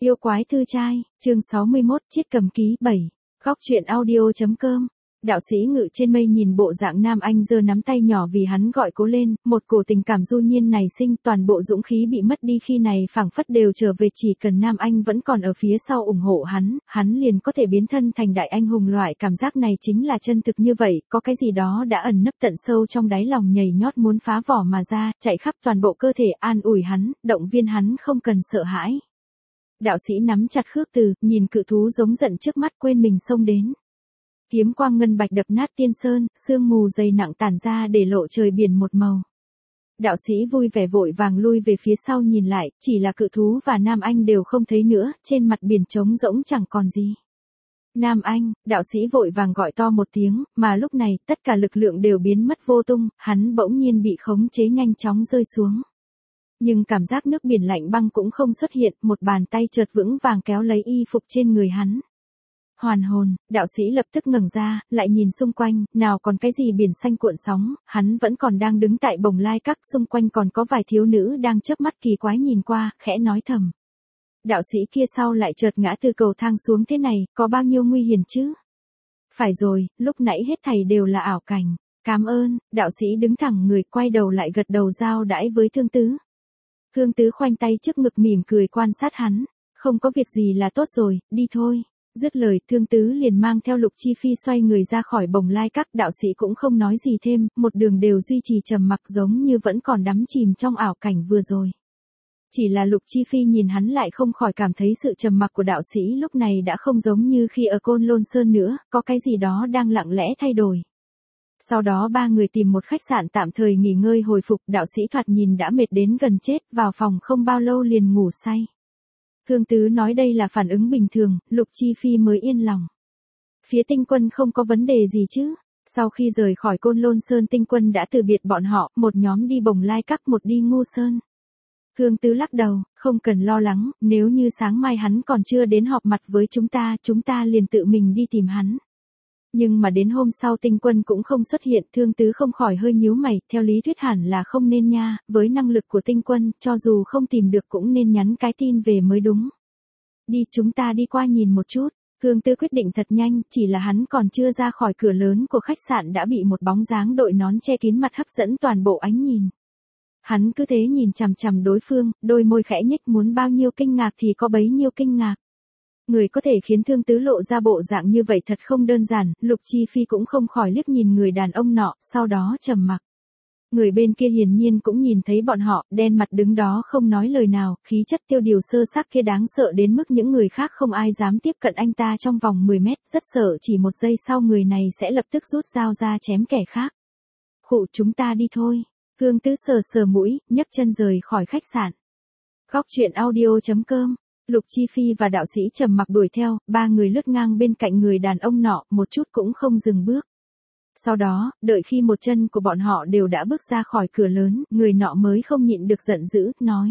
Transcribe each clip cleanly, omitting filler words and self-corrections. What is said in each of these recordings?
Yêu quái thư trai, chương 61, chiết cầm ký 7. Góc truyện audio.com. Đạo sĩ ngự trên mây nhìn bộ dạng Nam Anh giơ nắm tay nhỏ vì hắn gọi cố lên, một cổ tình cảm du nhiên này sinh, toàn bộ dũng khí bị mất đi khi này phảng phất đều trở về, chỉ cần Nam Anh vẫn còn ở phía sau ủng hộ hắn liền có thể biến thân thành đại anh hùng. Loại cảm giác này chính là chân thực như vậy, có cái gì đó đã ẩn nấp tận sâu trong đáy lòng nhảy nhót muốn phá vỏ mà ra, chạy khắp toàn bộ cơ thể, an ủi hắn, động viên hắn không cần sợ hãi. Đạo sĩ nắm chặt khước từ, nhìn cự thú giống giận trước mắt, quên mình xông đến. Kiếm quang ngân bạch đập nát tiên sơn, sương mù dày nặng tản ra để lộ trời biển một màu. Đạo sĩ vui vẻ vội vàng lui về phía sau nhìn lại, chỉ là cự thú và Nam Anh đều không thấy nữa, trên mặt biển trống rỗng chẳng còn gì. Nam Anh, đạo sĩ vội vàng gọi to một tiếng, mà lúc này tất cả lực lượng đều biến mất vô tung, hắn bỗng nhiên bị khống chế nhanh chóng rơi xuống. Nhưng cảm giác nước biển lạnh băng cũng không xuất hiện, một bàn tay chợt vững vàng kéo lấy y phục trên người hắn. Hoàn hồn, đạo sĩ lập tức ngẩng ra, lại nhìn xung quanh, nào còn cái gì biển xanh cuộn sóng, hắn vẫn còn đang đứng tại Bồng Lai Các, xung quanh còn có vài thiếu nữ đang chớp mắt kỳ quái nhìn qua, khẽ nói thầm. Đạo sĩ kia sau lại chợt ngã từ cầu thang xuống thế này, có bao nhiêu nguy hiểm chứ? Phải rồi, lúc nãy hết thảy đều là ảo cảnh. Cảm ơn, đạo sĩ đứng thẳng người, quay đầu lại gật đầu giao đãi với Thương Tứ. Thương Tứ khoanh tay trước ngực mỉm cười quan sát hắn, không có việc gì là tốt rồi, đi thôi. Dứt lời, Thương Tứ liền mang theo Lục Chi Phi xoay người ra khỏi Bồng Lai Các, đạo sĩ cũng không nói gì thêm, một đường đều duy trì trầm mặc giống như vẫn còn đắm chìm trong ảo cảnh vừa rồi. Chỉ là Lục Chi Phi nhìn hắn lại không khỏi cảm thấy sự trầm mặc của đạo sĩ lúc này đã không giống như khi ở Côn Lôn Sơn nữa, có cái gì đó đang lặng lẽ thay đổi. Sau đó ba người tìm một khách sạn tạm thời nghỉ ngơi hồi phục, đạo sĩ thoạt nhìn đã mệt đến gần chết, vào phòng không bao lâu liền ngủ say. Thương Tứ nói đây là phản ứng bình thường, Lục Chi Phi mới yên lòng. Phía Tinh Quân không có vấn đề gì chứ? Sau khi rời khỏi Côn Lôn Sơn, Tinh Quân đã từ biệt bọn họ, một nhóm đi Bồng Lai Các, một đi Ngu Sơn. Thương Tứ lắc đầu, không cần lo lắng, nếu như sáng mai hắn còn chưa đến họp mặt với chúng ta liền tự mình đi tìm hắn. Nhưng mà đến hôm sau Tinh Quân cũng không xuất hiện, Thương Tứ không khỏi hơi nhíu mày, theo lý thuyết hẳn là không nên nha, với năng lực của Tinh Quân, cho dù không tìm được cũng nên nhắn cái tin về mới đúng. Đi, chúng ta đi qua nhìn một chút. Thương Tứ quyết định thật nhanh, chỉ là hắn còn chưa ra khỏi cửa lớn của khách sạn đã bị một bóng dáng đội nón che kín mặt hấp dẫn toàn bộ ánh nhìn. Hắn cứ thế nhìn chằm chằm đối phương, đôi môi khẽ nhếch, muốn bao nhiêu kinh ngạc thì có bấy nhiêu kinh ngạc. Người có thể khiến Thương Tứ lộ ra bộ dạng như vậy thật không đơn giản, Lục Chi Phi cũng không khỏi liếc nhìn người đàn ông nọ, sau đó trầm mặc. Người bên kia hiển nhiên cũng nhìn thấy bọn họ, đen mặt đứng đó không nói lời nào, khí chất tiêu điều sơ xác kia đáng sợ đến mức những người khác không ai dám tiếp cận anh ta trong vòng 10 mét, rất sợ chỉ một giây sau người này sẽ lập tức rút dao ra chém kẻ khác. Khụ, chúng ta đi thôi. Thương Tứ sờ sờ mũi, nhấc chân rời khỏi khách sạn. Góc truyện audio.com. Lục Chi Phi và đạo sĩ trầm mặc đuổi theo, ba người lướt ngang bên cạnh người đàn ông nọ, một chút cũng không dừng bước. Sau đó, đợi khi một chân của bọn họ đều đã bước ra khỏi cửa lớn, người nọ mới không nhịn được giận dữ, nói.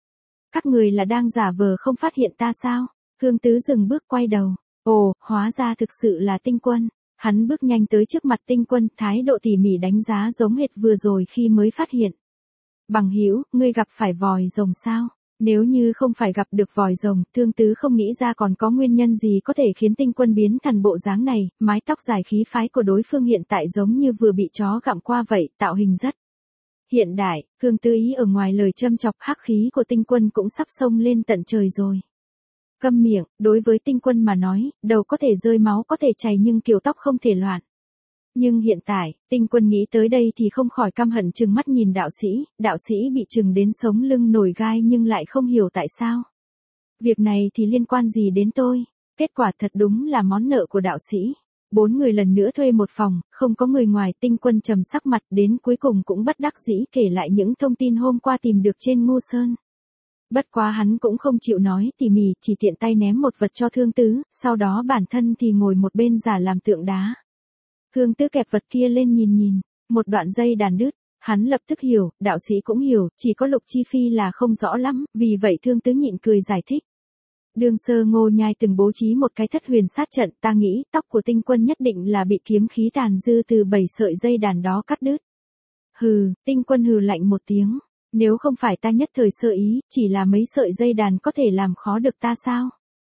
Các người là đang giả vờ không phát hiện ta sao? Thương Tứ dừng bước quay đầu. Ồ, hóa ra thực sự là Tinh Quân. Hắn bước nhanh tới trước mặt Tinh Quân, thái độ tỉ mỉ đánh giá giống hệt vừa rồi khi mới phát hiện. Bằng hữu, ngươi gặp phải vòi rồng sao? Nếu như không phải gặp được vòi rồng, Thương Tứ không nghĩ ra còn có nguyên nhân gì có thể khiến Tinh Quân biến thành bộ dáng này, mái tóc dài khí phái của đối phương hiện tại giống như vừa bị chó gặm qua vậy, tạo hình rất hiện đại. Thương Tứ ý ở ngoài lời châm chọc, hắc khí của Tinh Quân cũng sắp xông lên tận trời rồi. Câm miệng, đối với Tinh Quân mà nói, đầu có thể rơi máu có thể chảy nhưng kiểu tóc không thể loạn. Nhưng hiện tại, Tinh Quân nghĩ tới đây thì không khỏi căm hận trừng mắt nhìn đạo sĩ bị trừng đến sống lưng nổi gai nhưng lại không hiểu tại sao. Việc này thì liên quan gì đến tôi? Kết quả thật đúng là món nợ của đạo sĩ. 4 người lần nữa thuê một phòng, không có người ngoài, Tinh Quân trầm sắc mặt đến cuối cùng cũng bất đắc dĩ kể lại những thông tin hôm qua tìm được trên Ngu Sơn. Bất quá hắn cũng không chịu nói tỉ mỉ, chỉ tiện tay ném một vật cho Thương Tứ, sau đó bản thân thì ngồi một bên giả làm tượng đá. Thương Tứ kẹp vật kia lên nhìn, một đoạn dây đàn đứt, hắn lập tức hiểu, đạo sĩ cũng hiểu, chỉ có Lục Chi Phi là không rõ lắm, vì vậy Thương Tứ nhịn cười giải thích. Đường Sơ Ngô Nhai từng bố trí một cái thất huyền sát trận, ta nghĩ tóc của Tinh Quân nhất định là bị kiếm khí tàn dư từ 7 sợi dây đàn đó cắt đứt. Hừ, Tinh Quân hừ lạnh một tiếng. Nếu không phải ta nhất thời sơ ý, chỉ là mấy sợi dây đàn có thể làm khó được ta sao?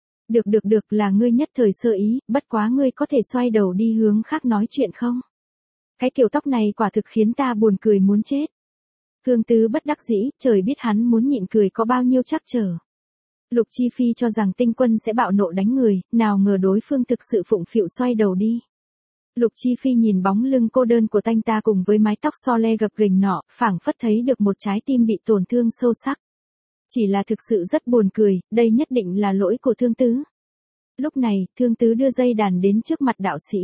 Được là ngươi nhất thời sơ ý, bất quá ngươi có thể xoay đầu đi hướng khác nói chuyện không? Cái kiểu tóc này quả thực khiến ta buồn cười muốn chết. Thương Tứ bất đắc dĩ, trời biết hắn muốn nhịn cười có bao nhiêu trắc trở. Lục Chi Phi cho rằng Tinh Quân sẽ bạo nộ đánh người, nào ngờ đối phương thực sự phụng phịu xoay đầu đi. Lục Chi Phi nhìn bóng lưng cô đơn của tanh ta cùng với mái tóc so le gập ghềnh nọ, phảng phất thấy được một trái tim bị tổn thương sâu sắc. Chỉ là thực sự rất buồn cười, đây nhất định là lỗi của Thương Tứ. Lúc này, Thương Tứ đưa dây đàn đến trước mặt đạo sĩ.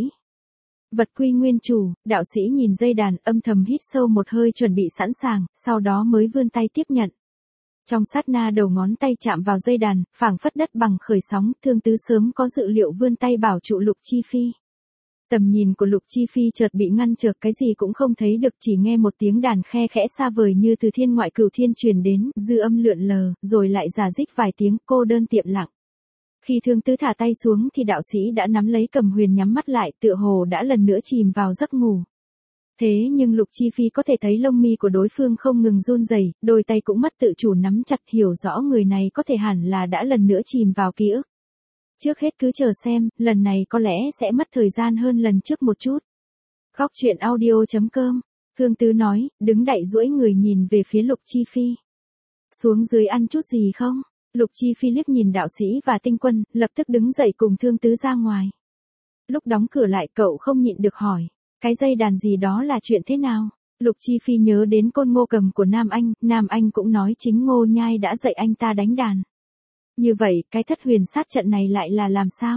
Vật quy nguyên chủ, đạo sĩ nhìn dây đàn âm thầm hít sâu một hơi chuẩn bị sẵn sàng, sau đó mới vươn tay tiếp nhận. Trong sát na đầu ngón tay chạm vào dây đàn, phảng phất đất bằng khởi sóng, Thương Tứ sớm có dự liệu vươn tay bảo trụ Lục Chi Phi. Tầm nhìn của Lục Chi Phi chợt bị ngăn trở, cái gì cũng không thấy được, chỉ nghe một tiếng đàn khe khẽ xa vời như từ thiên ngoại cửu thiên truyền đến, dư âm lượn lờ, rồi lại rả rích vài tiếng, cô đơn tiệm lặng. Khi Thương Tứ thả tay xuống thì đạo sĩ đã nắm lấy cầm huyền nhắm mắt lại, tựa hồ đã lần nữa chìm vào giấc ngủ. Thế nhưng Lục Chi Phi có thể thấy lông mi của đối phương không ngừng run rẩy, đôi tay cũng mất tự chủ nắm chặt, hiểu rõ người này có thể hẳn là đã lần nữa chìm vào ký ức. Trước hết cứ chờ xem, lần này có lẽ sẽ mất thời gian hơn lần trước một chút. Khóc chuyện audio.com, Thương Tứ nói, đứng đậy duỗi người nhìn về phía Lục Chi Phi. Xuống dưới ăn chút gì không? Lục Chi Phi liếc nhìn đạo sĩ và Tinh Quân, lập tức đứng dậy cùng Thương Tứ ra ngoài. Lúc đóng cửa lại cậu không nhịn được hỏi, cái dây đàn gì đó là chuyện thế nào? Lục Chi Phi nhớ đến Côn Ngô Cầm của Nam Anh cũng nói chính Ngô Nhai đã dạy anh ta đánh đàn. Như vậy, cái thất huyền sát trận này lại là làm sao?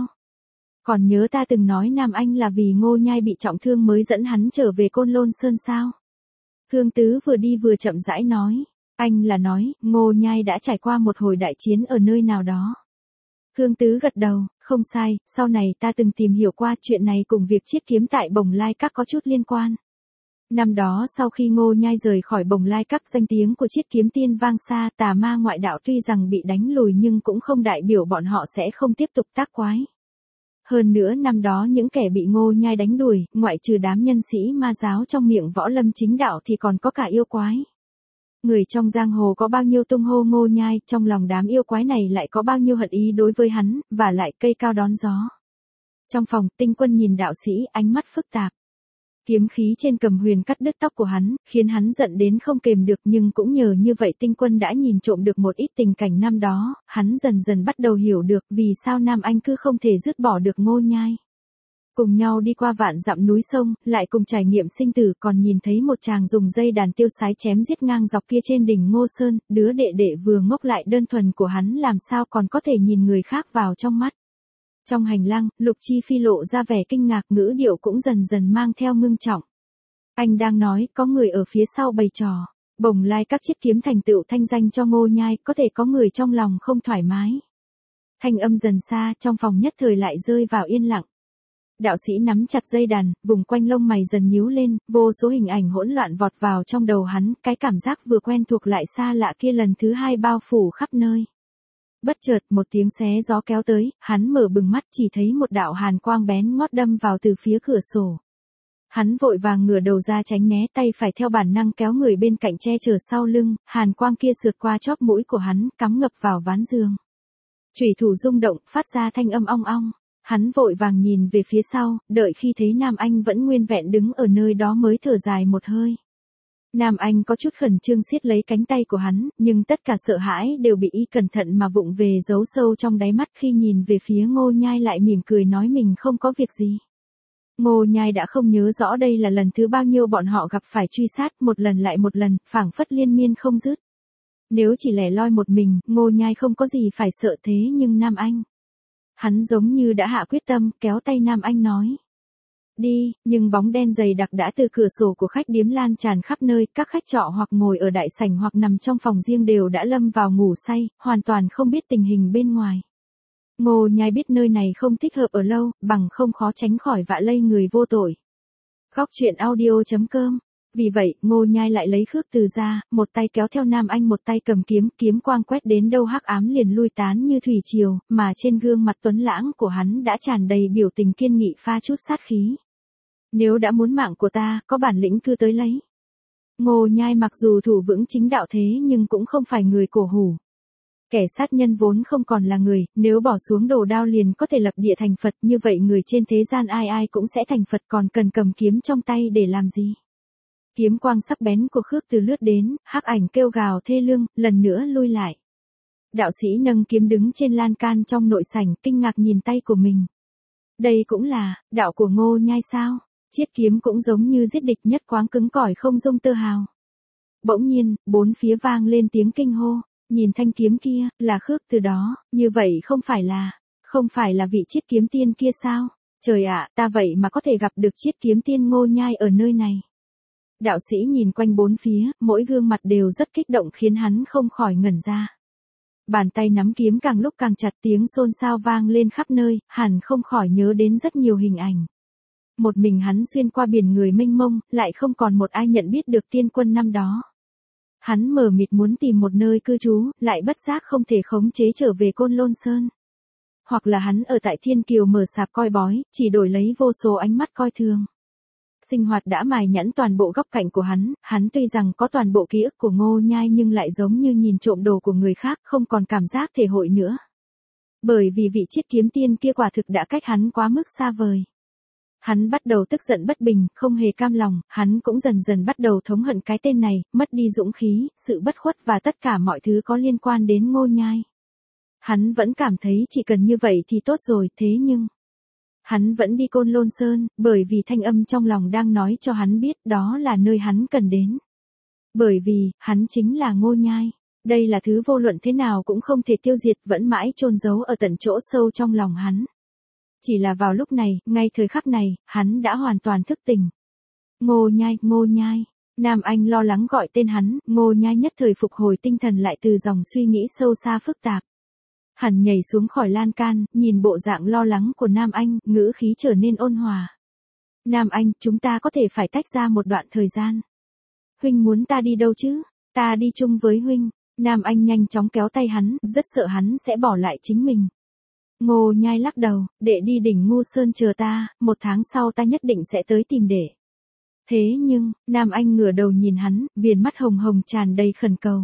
Còn nhớ ta từng nói Nam Anh là vì Ngô Nhai bị trọng thương mới dẫn hắn trở về Côn Lôn Sơn sao? Thương Tứ vừa đi vừa chậm rãi nói, anh là nói, Ngô Nhai đã trải qua một hồi đại chiến ở nơi nào đó. Thương Tứ gật đầu, không sai, sau này ta từng tìm hiểu qua chuyện này cùng việc chiết kiếm tại Bồng Lai Các có chút liên quan. Năm đó sau khi Ngô Nhai rời khỏi Bồng Lai Các, danh tiếng của chiết kiếm tiên vang xa, tà ma ngoại đạo tuy rằng bị đánh lùi nhưng cũng không đại biểu bọn họ sẽ không tiếp tục tác quái. Hơn nữa năm đó những kẻ bị Ngô Nhai đánh đuổi, ngoại trừ đám nhân sĩ ma giáo trong miệng võ lâm chính đạo thì còn có cả yêu quái. Người trong giang hồ có bao nhiêu tung hô Ngô Nhai, trong lòng đám yêu quái này lại có bao nhiêu hận ý đối với hắn, và lại cây cao đón gió. Trong phòng, Tinh Quân nhìn đạo sĩ, ánh mắt phức tạp. Kiếm khí trên cầm huyền cắt đứt tóc của hắn, khiến hắn giận đến không kềm được, nhưng cũng nhờ như vậy Tinh Quân đã nhìn trộm được một ít tình cảnh năm đó, hắn dần dần bắt đầu hiểu được vì sao Nam Anh cứ không thể dứt bỏ được Ngô Nhai. Cùng nhau đi qua vạn dặm núi sông, lại cùng trải nghiệm sinh tử, còn nhìn thấy một chàng dùng dây đàn tiêu sái chém giết ngang dọc kia trên đỉnh Ngô Sơn, đứa đệ đệ vừa ngốc lại đơn thuần của hắn làm sao còn có thể nhìn người khác vào trong mắt. Trong hành lang, Lục Chi Phi lộ ra vẻ kinh ngạc, ngữ điệu cũng dần dần mang theo ngưng trọng. Anh đang nói, có người ở phía sau bày trò. Bồng Lai Các chiết kiếm thành tựu thanh danh cho Ngô Nhai, có thể có người trong lòng không thoải mái. Thanh âm dần xa, trong phòng nhất thời lại rơi vào yên lặng. Đạo sĩ nắm chặt dây đàn, vùng quanh lông mày dần nhíu lên, vô số hình ảnh hỗn loạn vọt vào trong đầu hắn, cái cảm giác vừa quen thuộc lại xa lạ kia lần thứ hai bao phủ khắp nơi. Bất chợt một tiếng xé gió kéo tới, hắn mở bừng mắt chỉ thấy một đạo hàn quang bén ngót đâm vào từ phía cửa sổ. Hắn vội vàng ngửa đầu ra tránh né, tay phải theo bản năng kéo người bên cạnh che chở sau lưng, hàn quang kia sượt qua chóp mũi của hắn, cắm ngập vào ván giường. Chủy thủ rung động, phát ra thanh âm ong ong. Hắn vội vàng nhìn về phía sau, đợi khi thấy Nam Anh vẫn nguyên vẹn đứng ở nơi đó mới thở dài một hơi. Nam Anh có chút khẩn trương siết lấy cánh tay của hắn, nhưng tất cả sợ hãi đều bị y cẩn thận mà vụng về giấu sâu trong đáy mắt, khi nhìn về phía Ngô Nhai lại mỉm cười nói mình không có việc gì. Ngô Nhai đã không nhớ rõ đây là lần thứ bao nhiêu bọn họ gặp phải truy sát, một lần lại một lần, phảng phất liên miên không dứt. Nếu chỉ lẻ loi một mình, Ngô Nhai không có gì phải sợ, thế nhưng Nam Anh. Hắn giống như đã hạ quyết tâm, kéo tay Nam Anh nói. Đi, nhưng bóng đen dày đặc đã từ cửa sổ của khách điếm lan tràn khắp nơi, các khách trọ hoặc ngồi ở đại sảnh hoặc nằm trong phòng riêng đều đã lâm vào ngủ say, hoàn toàn không biết tình hình bên ngoài. Ngô Nhai biết nơi này không thích hợp ở lâu, bằng không khó tránh khỏi vạ lây người vô tội. Khóc chuyện audio.com. Vì vậy, Ngô Nhai lại lấy khước từ ra, một tay kéo theo Nam Anh, một tay cầm kiếm, kiếm quang quét đến đâu hắc ám liền lui tán như thủy triều, mà trên gương mặt tuấn lãng của hắn đã tràn đầy biểu tình kiên nghị pha chút sát khí. Nếu đã muốn mạng của ta, có bản lĩnh cứ tới lấy. Ngô Nhai mặc dù thủ vững chính đạo thế nhưng cũng không phải người cổ hủ. Kẻ sát nhân vốn không còn là người, nếu bỏ xuống đồ đao liền có thể lập địa thành Phật, như vậy người trên thế gian ai ai cũng sẽ thành Phật, còn cần cầm kiếm trong tay để làm gì? Kiếm quang sắc bén của Khước Từ lướt đến, hắc ảnh kêu gào thê lương, lần nữa lui lại. Đạo sĩ nâng kiếm đứng trên lan can trong nội sảnh, kinh ngạc nhìn tay của mình. Đây cũng là đạo của Ngô Nhai sao? Chiết kiếm cũng giống như giết địch, nhất quáng cứng cỏi không dung tơ hào. Bỗng nhiên, bốn phía vang lên tiếng kinh hô, nhìn thanh kiếm kia, là Khước Từ đó, như vậy không phải là vị chiết kiếm tiên kia sao? Trời ạ, ta vậy mà có thể gặp được chiết kiếm tiên Ngô Nhai ở nơi này. Đạo sĩ nhìn quanh bốn phía, mỗi gương mặt đều rất kích động khiến hắn không khỏi ngẩn ra. Bàn tay nắm kiếm càng lúc càng chặt, tiếng xôn xao vang lên khắp nơi, hẳn không khỏi nhớ đến rất nhiều hình ảnh. Một mình hắn xuyên qua biển người mênh mông, lại không còn một ai nhận biết được tiên quân năm đó. Hắn mờ mịt muốn tìm một nơi cư trú, lại bất giác không thể khống chế trở về Côn Lôn Sơn. Hoặc là hắn ở tại Thiên Kiều mở sạp coi bói, chỉ đổi lấy vô số ánh mắt coi thường. Sinh hoạt đã mài nhẵn toàn bộ góc cạnh của hắn tuy rằng có toàn bộ ký ức của Ngô Nhai nhưng lại giống như nhìn trộm đồ của người khác, không còn cảm giác thể hội nữa. Bởi vì vị chiết kiếm tiên kia quả thực đã cách hắn quá mức xa vời. Hắn bắt đầu tức giận bất bình, không hề cam lòng, hắn cũng dần dần bắt đầu thống hận cái tên này, mất đi dũng khí, sự bất khuất và tất cả mọi thứ có liên quan đến Ngô Nhai. Hắn vẫn cảm thấy chỉ cần như vậy thì tốt rồi, thế nhưng hắn vẫn đi Côn Lôn Sơn, bởi vì thanh âm trong lòng đang nói cho hắn biết đó là nơi hắn cần đến. Bởi vì, hắn chính là Ngô Nhai. Đây là thứ vô luận thế nào cũng không thể tiêu diệt, vẫn mãi chôn giấu ở tận chỗ sâu trong lòng hắn. Chỉ là vào lúc này, ngay thời khắc này, hắn đã hoàn toàn thức tỉnh. Ngô Nhai, Ngô Nhai. Nam Anh lo lắng gọi tên hắn, Ngô Nhai nhất thời phục hồi tinh thần lại từ dòng suy nghĩ sâu xa phức tạp. Hắn nhảy xuống khỏi lan can, nhìn bộ dạng lo lắng của Nam Anh, ngữ khí trở nên ôn hòa. Nam Anh, chúng ta có thể phải tách ra một đoạn thời gian. Huynh muốn ta đi đâu chứ? Ta đi chung với huynh. Nam Anh nhanh chóng kéo tay hắn, rất sợ hắn sẽ bỏ lại chính mình. Ngô Nhai lắc đầu, đệ đi đỉnh Ngu Sơn chờ ta, 1 tháng sau ta nhất định sẽ tới tìm đệ. Thế nhưng, Nam Anh ngửa đầu nhìn hắn, viền mắt hồng hồng tràn đầy khẩn cầu.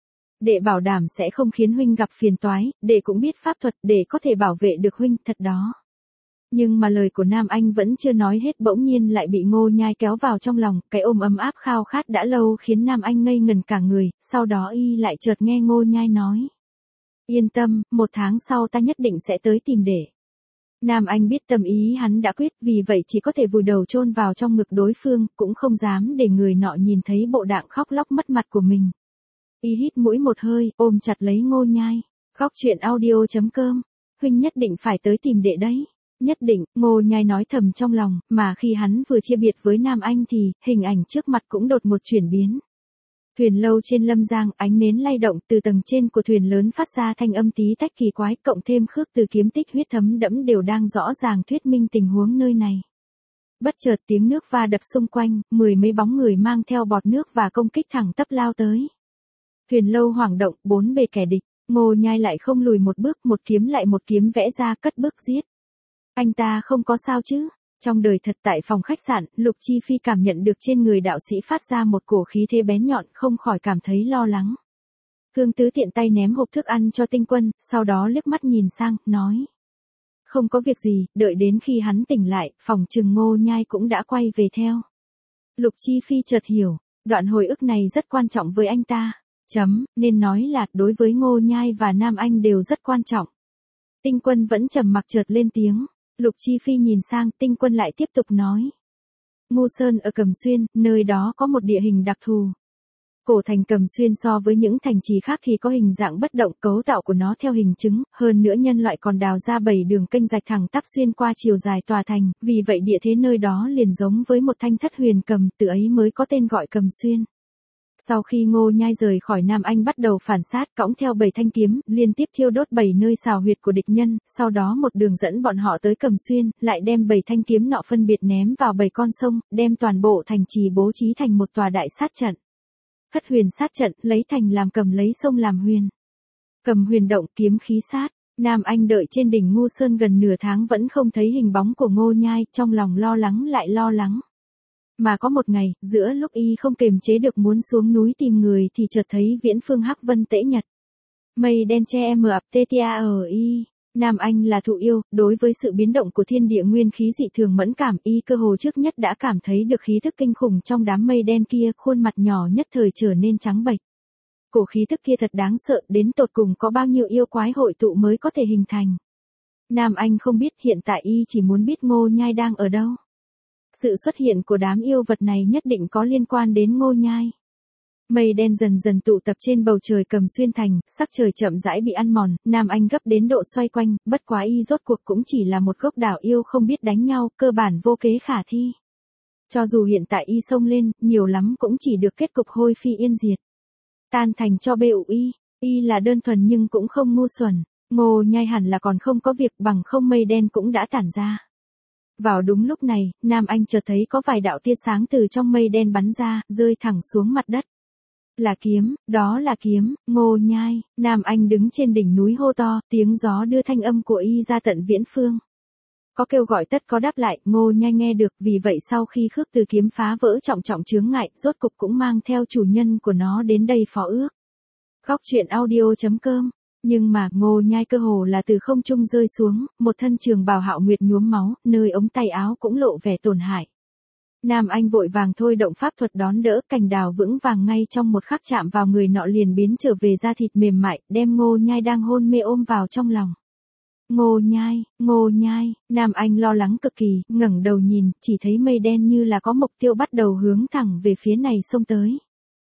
Đệ bảo đảm sẽ không khiến huynh gặp phiền toái, đệ cũng biết pháp thuật để có thể bảo vệ được huynh, thật đó. Nhưng mà lời của Nam Anh vẫn chưa nói hết, bỗng nhiên lại bị Ngô Nhai kéo vào trong lòng, cái ôm ấm áp khao khát đã lâu khiến Nam Anh ngây ngần cả người, sau đó y lại chợt nghe Ngô Nhai nói. Yên tâm, 1 tháng sau ta nhất định sẽ tới tìm đệ. Nam Anh biết tâm ý hắn đã quyết, vì vậy chỉ có thể vùi đầu chôn vào trong ngực đối phương, cũng không dám để người nọ nhìn thấy bộ dạng khóc lóc mất mặt của mình. Y hít mũi một hơi, ôm chặt lấy Ngô Nhai. Khóc chuyện audio.com. Huynh nhất định phải tới tìm đệ đấy. Nhất định, Ngô Nhai nói thầm trong lòng, mà khi hắn vừa chia biệt với Nam Anh thì, hình ảnh trước mặt cũng đột một chuyển biến. Thuyền lâu trên Lâm Giang, ánh nến lay động, từ tầng trên của thuyền lớn phát ra thanh âm tí tách kỳ quái, cộng thêm Khước Từ kiếm tích huyết thấm đẫm đều đang rõ ràng thuyết minh tình huống nơi này. Bất chợt tiếng nước va đập xung quanh, 10 mấy bóng người mang theo bọt nước và công kích thẳng tắp lao tới. Thuyền lâu hoảng động, 4 bề kẻ địch, Ngô Nhai lại không lùi một bước, một kiếm lại một kiếm vẽ ra, cất bước giết. Anh ta không có sao chứ? Trong đời thật, tại phòng khách sạn, Lục Chi Phi cảm nhận được trên người đạo sĩ phát ra một cổ khí thế bén nhọn, không khỏi cảm thấy lo lắng. Cương Tứ tiện tay ném hộp thức ăn cho Tinh Quân, sau đó liếc mắt nhìn sang, nói. Không có việc gì, đợi đến khi hắn tỉnh lại, phòng chừng Ngô Nhai cũng đã quay về theo. Lục Chi Phi chợt hiểu, đoạn hồi ức này rất quan trọng với anh ta. Nên nói là, đối với Ngô Nhai và Nam Anh đều rất quan trọng. Tinh Quân vẫn trầm mặc, chợt lên tiếng. Lục Chi Phi nhìn sang, Tinh Quân lại tiếp tục nói. Ngu Sơn ở Cẩm Xuyên, nơi đó có một địa hình đặc thù. Cổ thành Cẩm Xuyên so với những thành trì khác thì có hình dạng bất động, cấu tạo của nó theo hình trứng, hơn nữa nhân loại còn đào ra 7 đường kênh rạch thẳng tắp xuyên qua chiều dài tòa thành, vì vậy địa thế nơi đó liền giống với một thanh thất huyền cầm, từ ấy mới có tên gọi Cẩm Xuyên. Sau khi Ngô Nhai rời khỏi Nam Anh bắt đầu phản sát, cõng theo 7 thanh kiếm, liên tiếp thiêu đốt 7 nơi xào huyệt của địch nhân, sau đó một đường dẫn bọn họ tới Cẩm Xuyên, lại đem 7 thanh kiếm nọ phân biệt ném vào 7 con sông, đem toàn bộ thành trì bố trí thành một tòa đại sát trận. Thất huyền sát trận, lấy thành làm cầm, lấy sông làm huyền. Cầm huyền động, kiếm khí sát. Nam Anh đợi trên đỉnh Ngu Sơn gần nửa tháng vẫn không thấy hình bóng của Ngô Nhai, trong lòng lo lắng lại lo lắng. Mà có một ngày, giữa lúc y không kềm chế được muốn xuống núi tìm người thì chợt thấy viễn phương hắc vân tễ nhật. Mây đen che mờ ập tê tia ở y. Nam Anh là thụ yêu, đối với sự biến động của thiên địa nguyên khí dị thường mẫn cảm, y cơ hồ trước nhất đã cảm thấy được khí thức kinh khủng trong đám mây đen kia, khuôn mặt nhỏ nhất thời trở nên trắng bệch. Cổ khí thức kia thật đáng sợ, đến tột cùng có bao nhiêu yêu quái hội tụ mới có thể hình thành. Nam Anh không biết, hiện tại y chỉ muốn biết Ngô Nhai đang ở đâu. Sự xuất hiện của đám yêu vật này nhất định có liên quan đến Ngô Nhai. Mây đen dần dần tụ tập trên bầu trời Cầm Xuyên thành, sắc trời chậm rãi bị ăn mòn, Nam Anh gấp đến độ xoay quanh, bất quá y rốt cuộc cũng chỉ là một gốc đảo yêu không biết đánh nhau, cơ bản vô kế khả thi. Cho dù hiện tại y xông lên, nhiều lắm cũng chỉ được kết cục hôi phi yên diệt. Tan thành cho bê y là đơn thuần nhưng cũng không ngu xuẩn, Ngô Nhai hẳn là còn không có việc, bằng không mây đen cũng đã tản ra. Vào đúng lúc này, Nam Anh chợt thấy có vài đạo tia sáng từ trong mây đen bắn ra, rơi thẳng xuống mặt đất. Là kiếm, đó là kiếm, Ngô Nhai. Nam Anh đứng trên đỉnh núi hô to, tiếng gió đưa thanh âm của y ra tận viễn phương. Có kêu gọi tất có đáp lại, Ngô Nhai nghe được, vì vậy sau khi Khước Từ kiếm phá vỡ trọng trọng chướng ngại, rốt cục cũng mang theo chủ nhân của nó đến đây phó ước. Góc truyện audio.com. Nhưng mà Ngô Nhai cơ hồ là từ không trung rơi xuống, một thân trường bào hạo nguyệt nhuốm máu, nơi ống tay áo cũng lộ vẻ tổn hại. Nam Anh vội vàng thôi động pháp thuật đón đỡ, cành đào vững vàng ngay trong một khắc chạm vào người nọ liền biến trở về da thịt mềm mại, đem Ngô Nhai đang hôn mê ôm vào trong lòng. Ngô Nhai, Nam Anh lo lắng cực kỳ, ngẩng đầu nhìn, chỉ thấy mây đen như là có mục tiêu bắt đầu hướng thẳng về phía này xông tới.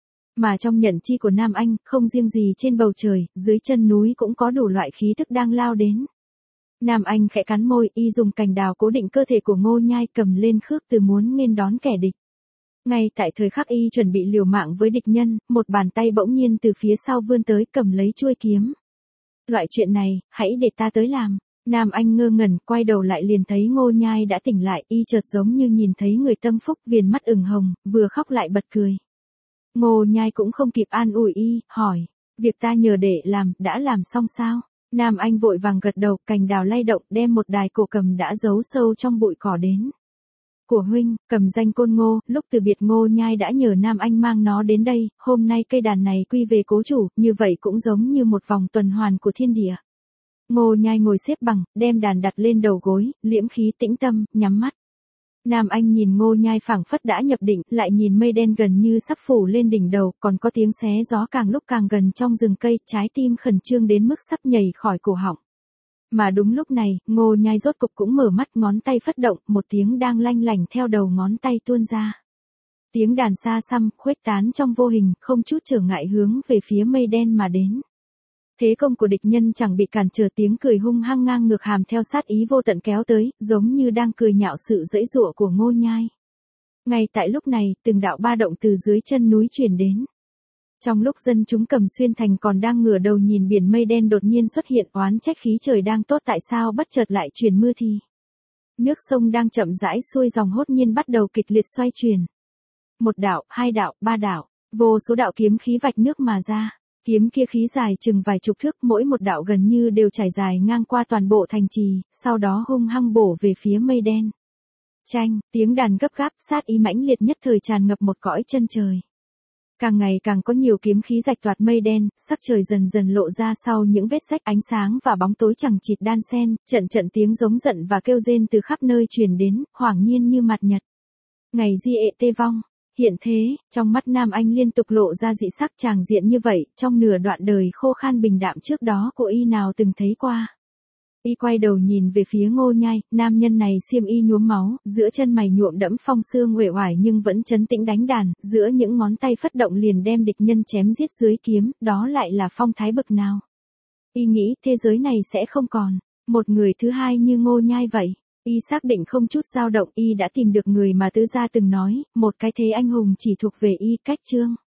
Mà trong nhận chi của Nam Anh, không riêng gì trên bầu trời, dưới chân núi cũng có đủ loại khí thức đang lao đến. Nam Anh khẽ cắn môi, y dùng cành đào cố định cơ thể của Ngô Nhai, cầm lên Khước Từ muốn nghênh đón kẻ địch. Ngay tại thời khắc y chuẩn bị liều mạng với địch nhân, một bàn tay bỗng nhiên từ phía sau vươn tới cầm lấy chuôi kiếm. Loại chuyện này, hãy để ta tới làm. Nam Anh ngơ ngẩn, quay đầu lại liền thấy Ngô Nhai đã tỉnh lại, y chợt giống như nhìn thấy người tâm phúc, viền mắt ửng hồng, vừa khóc lại bật cười. Ngô Nhai cũng không kịp an ủi y, hỏi, việc ta nhờ để làm, đã làm xong sao? Nam Anh vội vàng gật đầu, cành đào lay động, đem một đài cổ cầm đã giấu sâu trong bụi cỏ đến. Của huynh, cầm danh Côn Ngô, lúc từ biệt Ngô Nhai đã nhờ Nam Anh mang nó đến đây, hôm nay cây đàn này quy về cố chủ, như vậy cũng giống như một vòng tuần hoàn của thiên địa. Ngô Nhai ngồi xếp bằng, đem đàn đặt lên đầu gối, liễm khí tĩnh tâm, nhắm mắt. Nam Anh nhìn Ngô Nhai phảng phất đã nhập định, lại nhìn mây đen gần như sắp phủ lên đỉnh đầu, còn có tiếng xé gió càng lúc càng gần trong rừng cây, trái tim khẩn trương đến mức sắp nhảy khỏi cổ họng. Mà đúng lúc này, Ngô Nhai rốt cục cũng mở mắt, ngón tay phất động, một tiếng đang lanh lảnh theo đầu ngón tay tuôn ra. Tiếng đàn xa xăm, khuếch tán trong vô hình, không chút trở ngại hướng về phía mây đen mà đến. Thế công của địch nhân chẳng bị cản trở, tiếng cười hung hăng ngang ngược hàm theo sát ý vô tận kéo tới, giống như đang cười nhạo sự giãy giụa của Ngô Nhai. Ngay tại lúc này, từng đạo ba động từ dưới chân núi truyền đến. Trong lúc dân chúng Cầm Xuyên thành còn đang ngửa đầu nhìn biển mây đen đột nhiên xuất hiện, oán trách khí trời đang tốt tại sao bất chợt lại chuyển mưa thì. Nước sông đang chậm rãi xuôi dòng hốt nhiên bắt đầu kịch liệt xoay chuyển. Một đạo, hai đạo, ba đạo, vô số đạo kiếm khí vạch nước mà ra. Kiếm kia khí dài chừng vài chục thước, mỗi một đạo gần như đều trải dài ngang qua toàn bộ thành trì, sau đó hung hăng bổ về phía mây đen. Chanh, tiếng đàn gấp gáp, sát ý mãnh liệt nhất thời tràn ngập một cõi chân trời. Càng ngày càng có nhiều kiếm khí rạch toạc mây đen, sắc trời dần dần lộ ra sau những vết rách, ánh sáng và bóng tối chằng chịt đan xen, trận tiếng giống giận và kêu rên từ khắp nơi truyền đến, hoảng nhiên như mặt nhật. Ngày di ệ tê vong. Hiện thế, trong mắt Nam Anh liên tục lộ ra dị sắc, tràng diện như vậy, trong nửa đoạn đời khô khan bình đạm trước đó của y nào từng thấy qua. Y quay đầu nhìn về phía Ngô Nhai, nam nhân này xiêm y nhuốm máu, giữa chân mày nhuộm đẫm phong sương uể oải nhưng vẫn trấn tĩnh đánh đàn, giữa những ngón tay phất động liền đem địch nhân chém giết dưới kiếm, đó lại là phong thái bậc nào. Y nghĩ thế giới này sẽ không còn một người thứ hai như Ngô Nhai vậy. Y xác định không chút dao động, y đã tìm được người mà tứ gia từng nói, một cái thế anh hùng chỉ thuộc về y, Cách Trương.